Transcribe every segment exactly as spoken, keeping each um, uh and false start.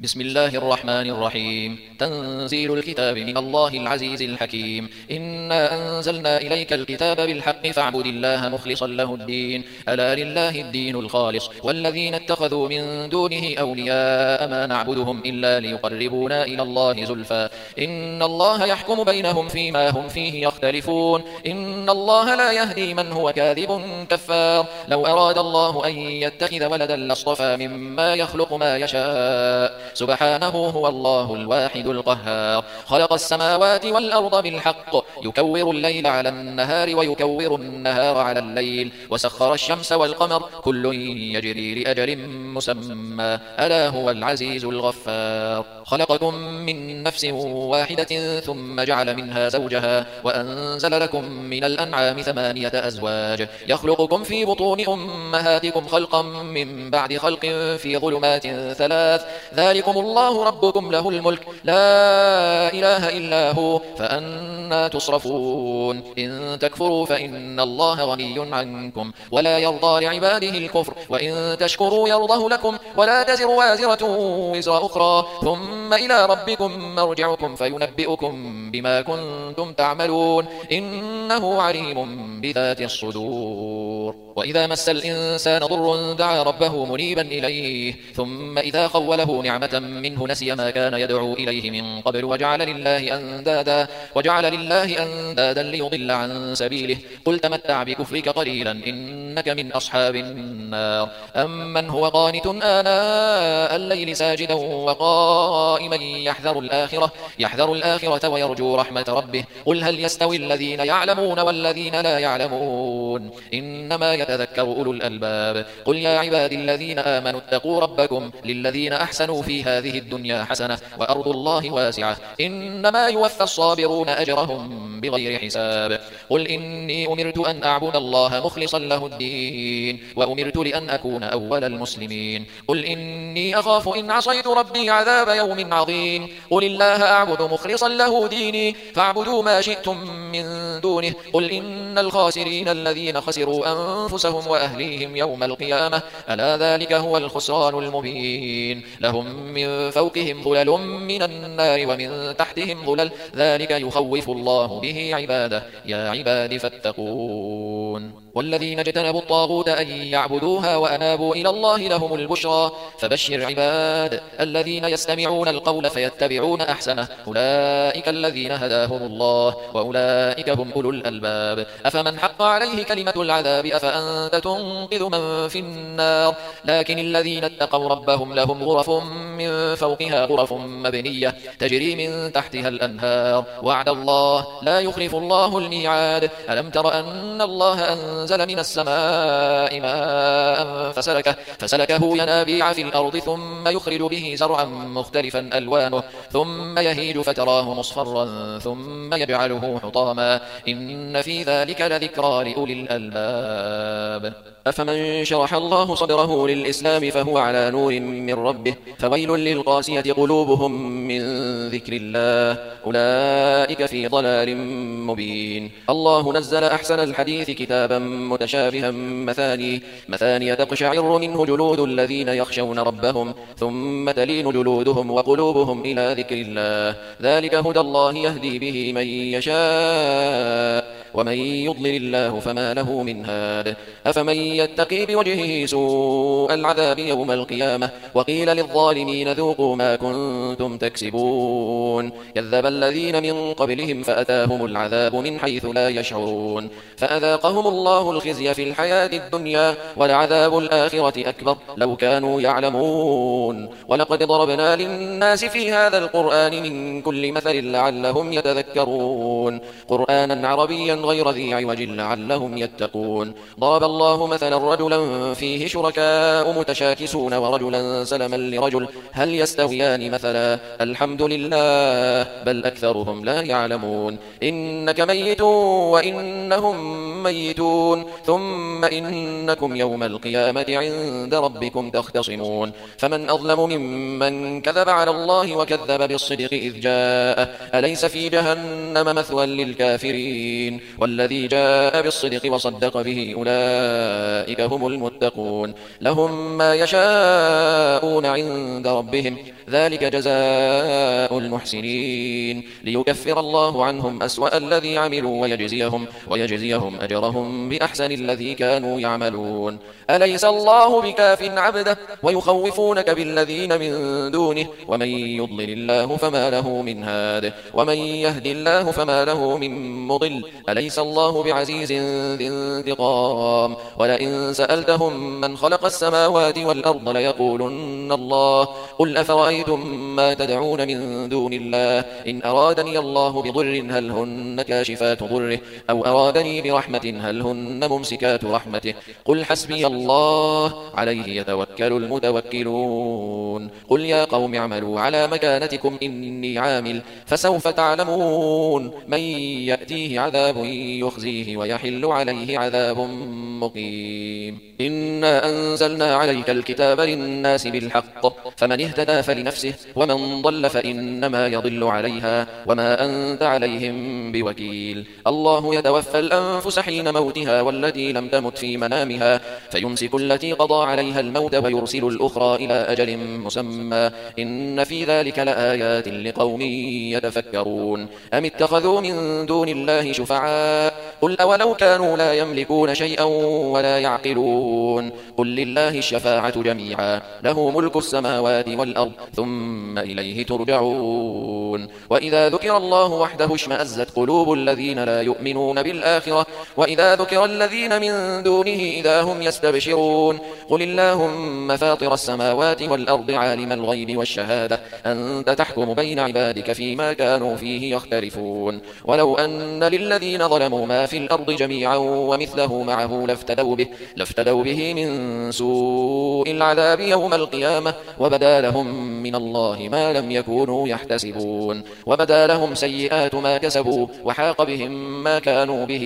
بسم الله الرحمن الرحيم. تنزيل الكتاب من الله العزيز الحكيم. إنا أنزلنا إليك الكتاب بالحق فاعبد الله مخلصا له الدين، ألا لله الدين الخالص، والذين اتخذوا من دونه أولياء ما نعبدهم إلا ليقربونا إلى الله زلفى إن الله يحكم بينهم فيما هم فيه يختلفون. إن الله لا يهدي من هو كاذب كفار. لو أراد الله أن يتخذ ولدا لاصطفى مما يخلق ما يشاء، سبحانه هو الله الواحد القهار. خلق السماوات والأرض بالحق، يكور الليل على النهار ويكور النهار على الليل، وسخر الشمس والقمر كل يجري لأجل مسمى، ألا هو العزيز الغفار. خلقكم من نفس واحدة ثم جعل منها زوجها وأنزل لكم من الأنعام ثمانية أزواج، يخلقكم في بطون أمهاتكم خلقا من بعد خلق في ظلمات ثلاث، ذلكم الله ربكم له الملك لا إله إلا هو فأنا تصرفون. إن تكفروا فإن الله غني عنكم ولا يرضى لعباده الكفر، وإن تشكروا يرضه لكم ولا تزر وازرة وزر أخرى، ثم إلى ربكم مرجعكم فينبئكم بما كنتم تعملون، إنه عليم بذات الصدور. وإذا مس الإنسان ضر دعا ربه منيبا إليه، ثم إذا خوله نعمة منه نسي ما كان يدعو إليه من قبل وجعل لله أندادا وجعل لله أندادا ليضل عن سبيله. قل تمتع بكفرك قليلا إنك من أصحاب النار. أمن هو قانت آناء الليل ساجدا وقائما يحذر الآخرة يحذر الآخرة ويرجو رحمة ربه. قل هل يستوي الذين يعلمون والذين لا يعلمون، إنما يتذكر أولو الألباب. قل يا عبادي الذين آمنوا اتقوا ربكم للذين أحسنوا في هذه الدنيا حسنة وأرض الله واسعة، إنما يوفى الصابرون أجرهم بغير حساب. قل إني أمرت أن أعبد الله مخلصا له الدين وأمرت لأن أكون أول المسلمين. قل إني أخاف إن عصيت ربي عذاب يوم عظيم. قل الله أعبد مخلصا له ديني فاعبدوا ما شئتم من دونه. قل إن الخاسرين الذين خسروا أنفسهم وأهليهم يوم القيامة، ألا ذلك هو الخسران المبين. لهم من فوقهم ظلل من النار ومن تحتهم ظلل، ذلك يخوف الله به عباده. يا عباد فاتقون. والذين اجتنبوا الطاغوت أن يعبدوها وأنابوا إلى الله لهم البشرى. فبشر عباد الذين يستمعون القول فيتبعون أحسنه، أولئك الذين هداهم الله وأولئك هم أولو الألباب. أفمن حق عليه كلمة العذاب أفأنت تنقذ من في النار. لكن الذين اتقوا ربهم لهم غرف من فوقها غرف مبنية تجري من تحتها الأنهار، وعد الله لا يخلف الله الميعاد. ألم تر أن الله أنزل من السماء ماء فسلكه, فسلكه ينابيع في الأرض ثم يخرج به زرعا مختلفا ألوانه ثم يهيج فتراه مصفرا ثم يجعله حطاما، إن في ذلك لذكرى لأولي الألباب. أفمن شرح الله صدره للإسلام فهو على نور من ربه، فويل للقاسية قلوبهم من ذكر الله، أولئك في ضلال مبين. الله نزل أحسن الحديث كتابا متشابها مثاني مثاني تقشعر منه جلود الذين يخشون ربهم ثم تلين جلودهم وقلوبهم إلى ذكر الله، ذلك هدى الله يهدي به من يشاء ومن يضلل الله فما له من هاد. أفمن يتقي بوجهه سوء العذاب يوم القيامة وقيل للظالمين ذوقوا ما كنتم تكسبون. كذب الذين من قبلهم فأتاهم العذاب من حيث لا يشعرون، فأذاقهم الله الخزي في الحياة الدنيا ولعذاب الآخرة أكبر لو كانوا يعلمون. ولقد ضربنا للناس في هذا القرآن من كل مثل لعلهم يتذكرون، قرآنا عربيا غير ذي عوج لعلهم يتقون. ضرب الله مثلا رجلا فيه شركاء متشاكسون ورجلا سلما لرجل هل يستويان مثلا، الحمد لله بل أكثرهم لا يعلمون. إنك ميت وإنهم ميتون ثم إنكم يوم القيامة عند ربكم تختصمون فمن أظلم ممن كذب على الله وكذب بالصدق إذ جاء أليس في جهنم مثوى للكافرين والذي جاء بالصدق وصدق به أولئك هم المتقون لهم ما يشاءون عند ربهم ذلك جزاء المحسنين ليكفر الله عنهم أسوأ الذي عملوا ويجزيهم, ويجزيهم أجرهم بأحسن الذي كانوا يعملون أليس الله بكاف عبده ويخوفونك بالذين من دونه ومن يضلل الله فما له من هاد ومن يهد الله فما له من مضل أليس الله بعزيز ذي انتقام ولئن سألتهم من خلق السماوات والأرض ليقولن الله قل أفرأيتم ما تدعون من دون الله إن أرادني الله بضر هل هن كاشفات ضره أو أرادني برحمة هل هن ممسكات رحمته قل حسبي الله عليه يتوكل المتوكلون قل يا قوم اعملوا على مكانتكم إني عامل فسوف تعلمون من يأتيه عذاب يخزيه ويحل عليه عذاب مقيم إنا أنزلنا عليك الكتاب للناس بالحق فمن اهتدى فلنفسه ومن ضل فإنما يضل عليها وما أنت عليهم بوكيل الله يتوفى الأنفس حين موتها والتي لم تمت في منامها فيمسك التي قضى عليها الموت ويرسل الأخرى إلى أجل مسمى إن في ذلك لآيات لقوم يتفكرون أم اتخذوا من دون الله شفعاء قل أولو كانوا لا يملكون شيئا ولا يعقلون قل لله الشفاعة جميعا له ملك السماوات والأرض ثم إليه ترجعون وإذا ذكر الله وحده اشمأزت قلوب الذين لا يؤمنون بالآخرة وإذا ذكر الذين من دونه إذا هم يستبشرون قل اللهم فاطر السماوات والأرض عالم الغيب والشهادة أنت تحكم بين عبادك فيما كانوا فيه يختلفون ولو أن للذين ظلموا ما في الأرض جميعا ومثله معه لافتدوا به, لافتدوا به من سوء العذاب يوم القيامة وبدا لهم من الله ما لم يكونوا يحتسبون وبدا لهم سيئات ما كسبوا وحاق بهم ما كانوا به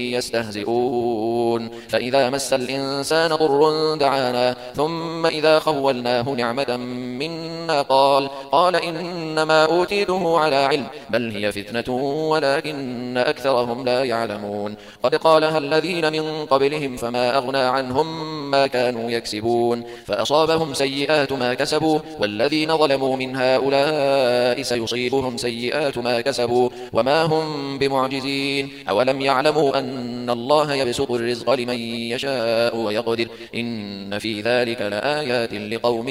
يستهزئون فإذا مس الإنسان ضر دعانا ثم إذا خولناه نعمة منا قال قال إنما أوتيته على علم بل هي فتنة ولكن أكثرهم لا يعلمون قد قالها الذين من قبلهم فما أغنى عنهم ما كانوا يكسبون فأصابهم سيئات ما كسبوا والذين ظلموا من هؤلاء سيصيبهم سيئات ما كسبوا وما هم بمعجزين أولم يعلموا أن الله يبسط الرزق لمن يشاء ويقدر إن في ذلك لآيات لقوم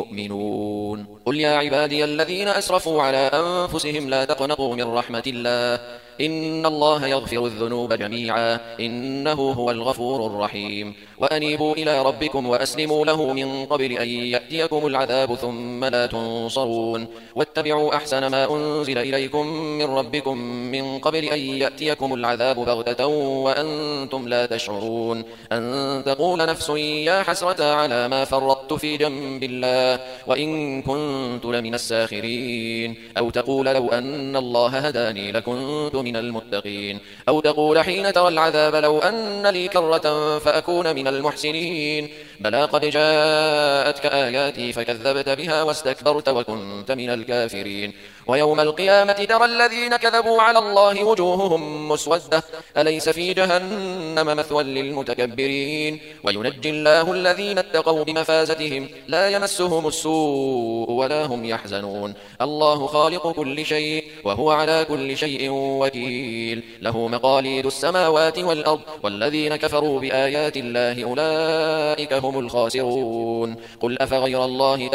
يؤمنون قل يا عبادي الذين أسرفوا على أنفسهم لا تقنطوا من رحمة الله إن الله يغفر الذنوب جميعا إنه هو الغفور الرحيم وأنيبوا إلى ربكم وأسلموا له من قبل أن يأتيكم العذاب ثم لا تنصرون واتبعوا أحسن ما أنزل إليكم من ربكم من قبل أن يأتيكم العذاب بغتة وأنتم لا تشعرون أن تقول نفس يا حسرة على ما فرطت في جنب الله وإن كنت لمن الساخرين أو تقول لو أن الله هداني لكنت من المتقين أو تقول حين ترى العذاب لو أن لي كرة فأكون من المحسنين بلى قد جاءتك آياتي فكذبت بها واستكبرت وكنت من الكافرين ويوم القيامة ترى الذين كذبوا على الله وجوههم مسودة أليس في جهنم مثوى للمتكبرين وينجي الله الذين اتقوا بمفازتهم لا يمسهم السوء ولا هم يحزنون الله خالق كل شيء وهو على كل شيء وكيل له مقاليد السماوات والأرض والذين كفروا بآيات الله أولئك هم الخاسرون قل أفغير الله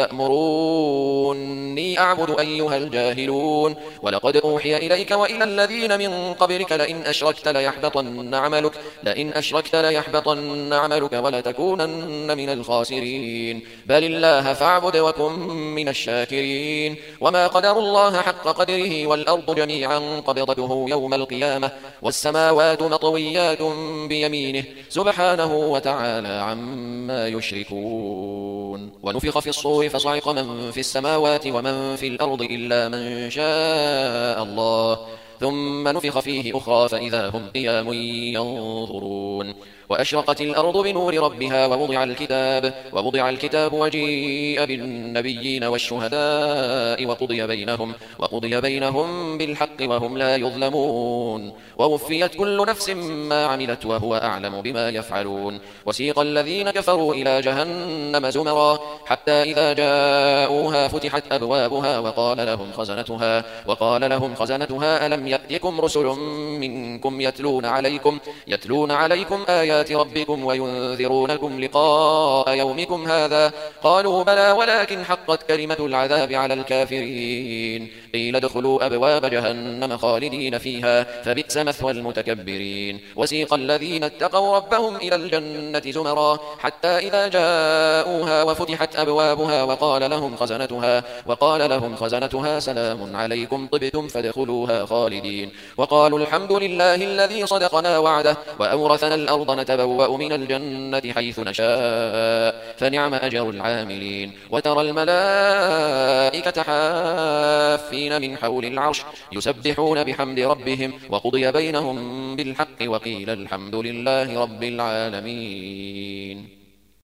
تأمروني أعبد أيها الجاهلون ولقد أوحي إليك وإلى الذين من قبلك لئن أشركت ليحبطن عملك لئن أشركت ليحبطن عملك ولتكونن من الخاسرين بل الله فاعبد وكن من الشاكرين وما قدر الله حق قدره والأرض جميعا قبضته يوم القيامة والسماوات مطويات بيمينه سبحانه وتعالى عما يشركون ونفخ في الصور فصعق من في السماوات ومن في الأرض إلا من شاء الله ثم نفخ فيه أخرى فإذا هم قيام ينظرون وأشرقت الأرض بنور ربها ووضع الكتاب ووضع الكتاب وجيء بالنبيين والشهداء وقضي بينهم وقضي بينهم بالحق وهم لا يظلمون ووفيت كل نفس ما عملت وهو أعلم بما يفعلون وسيق الذين كفروا إلى جهنم زمرا حتى إذا جاءوها فتحت أبوابها وقال لهم خزنتها وقال لهم خزنتها ألم يأتكم رسل منكم يتلون عليكم يتلون عليكم آيات ربكم وينذرونكم لقاء يومكم هذا قالوا بلى ولكن حقت كلمة العذاب على الكافرين قيل ادخلوا أبواب جهنم خالدين فيها فبئس مثوى المتكبرين وسيق الذين اتقوا ربهم إلى الجنة زمرا حتى إذا جاءوها وفتحت أبوابها وقال لهم خزنتها وقال لهم خزنتها سلام عليكم طبتم فادخلوها خالدين وقالوا الحمد لله الذي صدقنا وعده وأورثنا الأرض نتبوأ من الجنة حيث نشاء فنعم أجر العاملين وترى الملائكة حافين من حول العرش يسبحون بحمد ربهم وقضي بينهم بالحق وقيل الحمد لله رب العالمين.